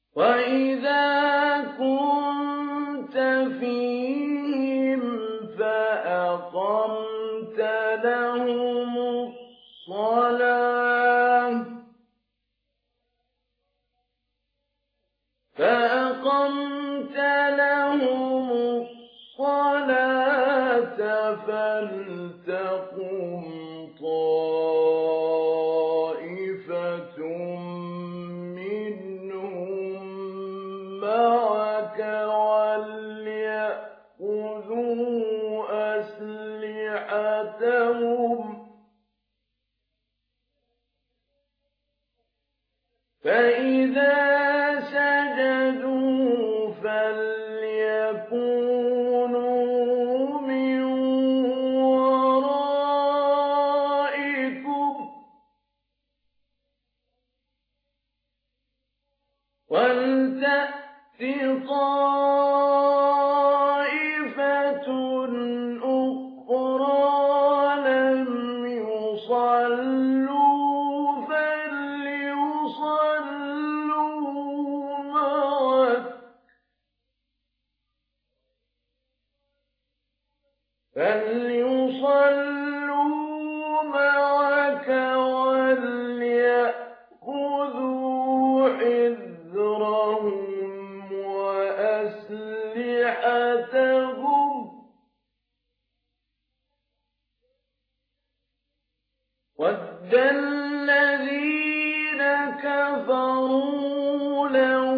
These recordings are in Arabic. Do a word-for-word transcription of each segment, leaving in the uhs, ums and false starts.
وَإِذَا كُنتَ فِيهِمْ فَأَقَمْتَ لَهُمُ الصَّلَاةَ فَأَقَمْتَ لَهُمُ الصَّلَاةَ فَلْتَقُمْ طَائِفَةٌ مِّنْهُم مَّعَكَ وَلْيَأْخُذُوا أَسْلِحَتَهُمْ فَإِذَا سَجَدُوا فَلْيَكُونُوا مِن وَرَائِكُمْ وَلْتَأْتِ طَائِفَةٌ أُخْرَىٰ لَمْ يُصَلُّوا فَلْيُصَلُّوا مَعَكَ وَلْيَأْخُذُوا حِذْرَهُمْ وَأَسْلِحَتَهُمْ وَدَّ الَّذِينَ كَفَرُوا لَوْ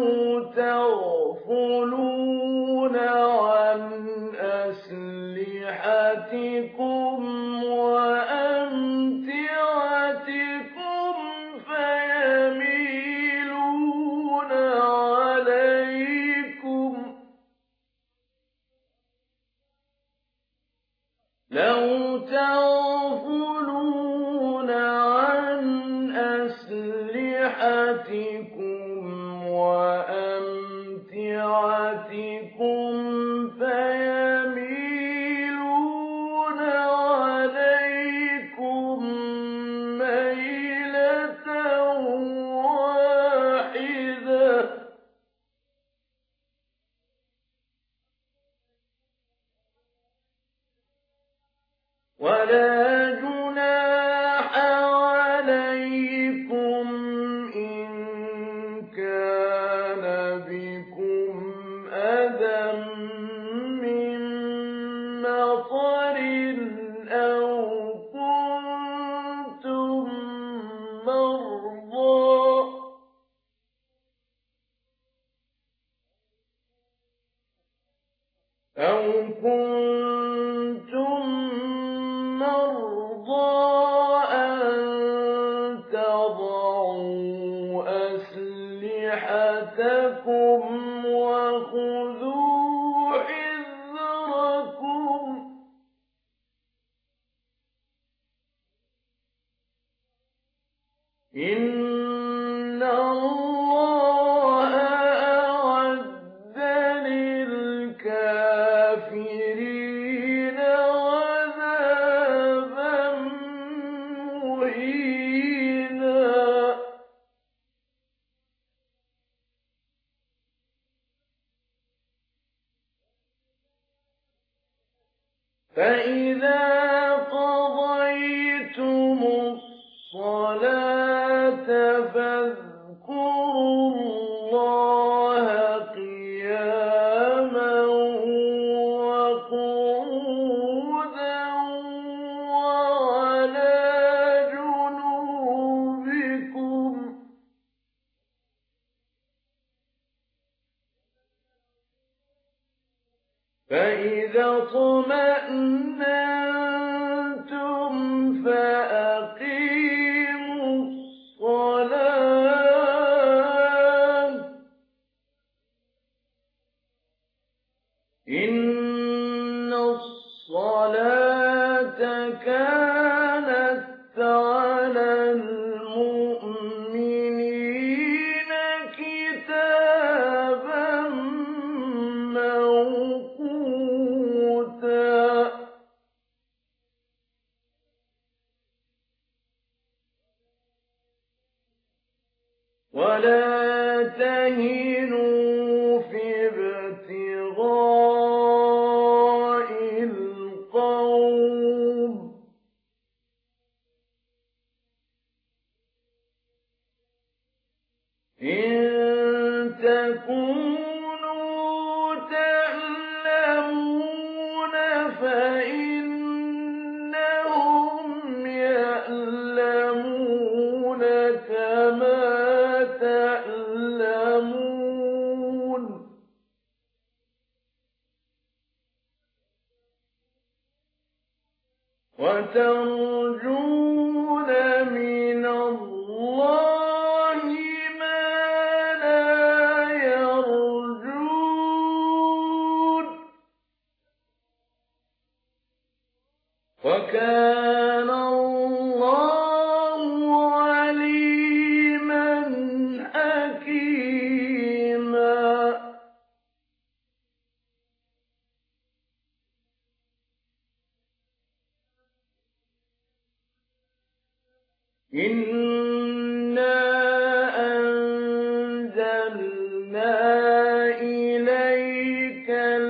تَغْفُلُونَ عَنْ أَسْلِحَتِكُمْ وَأَمْتِعَتِكُمْ فَيَمِيلُونَ عَلَيْكُمْ لَوْ تَغْفُلُونَ عَنْ أَسْلِحَتِكُمْ وَأَمْتِعَتِكُمْ فَيَمِيلُونَ عَلَيْكُمْ مَيْلَةً وَاحِدَةً وَلَا جُنَاحَ عَلَيْكُمْ إِن كَانَ بِكُمْ أَذًى مِّن مَّطَرٍ أَوْ كُنتُم مَّرْضَىٰ أَوْ كُنتُم مَّرْضَىٰ أَن تَضَعُوا أَسْلِحَتَكُمْ وَخُذُوا حِذْرَكُمْ إِنَّ اللَّهَ أَعَدَّ لِلْكَافِرِينَ عَذَابًا مُّهِينًا فَإِذَا قَضَيْتُمُ الصَّلَاةَ فَاذْكُرُوا اللَّهَ قِيَامًا وَقُعُودًا وَعَلَىٰ جُنُوبِكُمْ فَإِذَا اطْمَأْنَنتُمْ فَأَقِيمُوا الصَّلَاةَ إِنَّ الصَّلَاةَ كَانَتْ عَلَى الْمُؤْمِنِينَ كِتَابًا مَّوْقُوتًا وَلَا تهنوا في ابتغاء القوم إن تكونوا تعلمون فإنهم يعلمون كما تعلمون وترجون من الله ما لا يرجون وكان الله عليما حكيما إنا أنزلنا إليك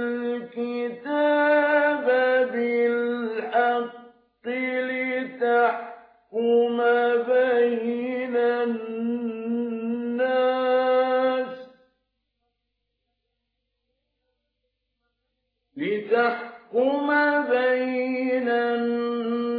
الكتاب بالحق لتحكم بين الناس لتحكم بين الناس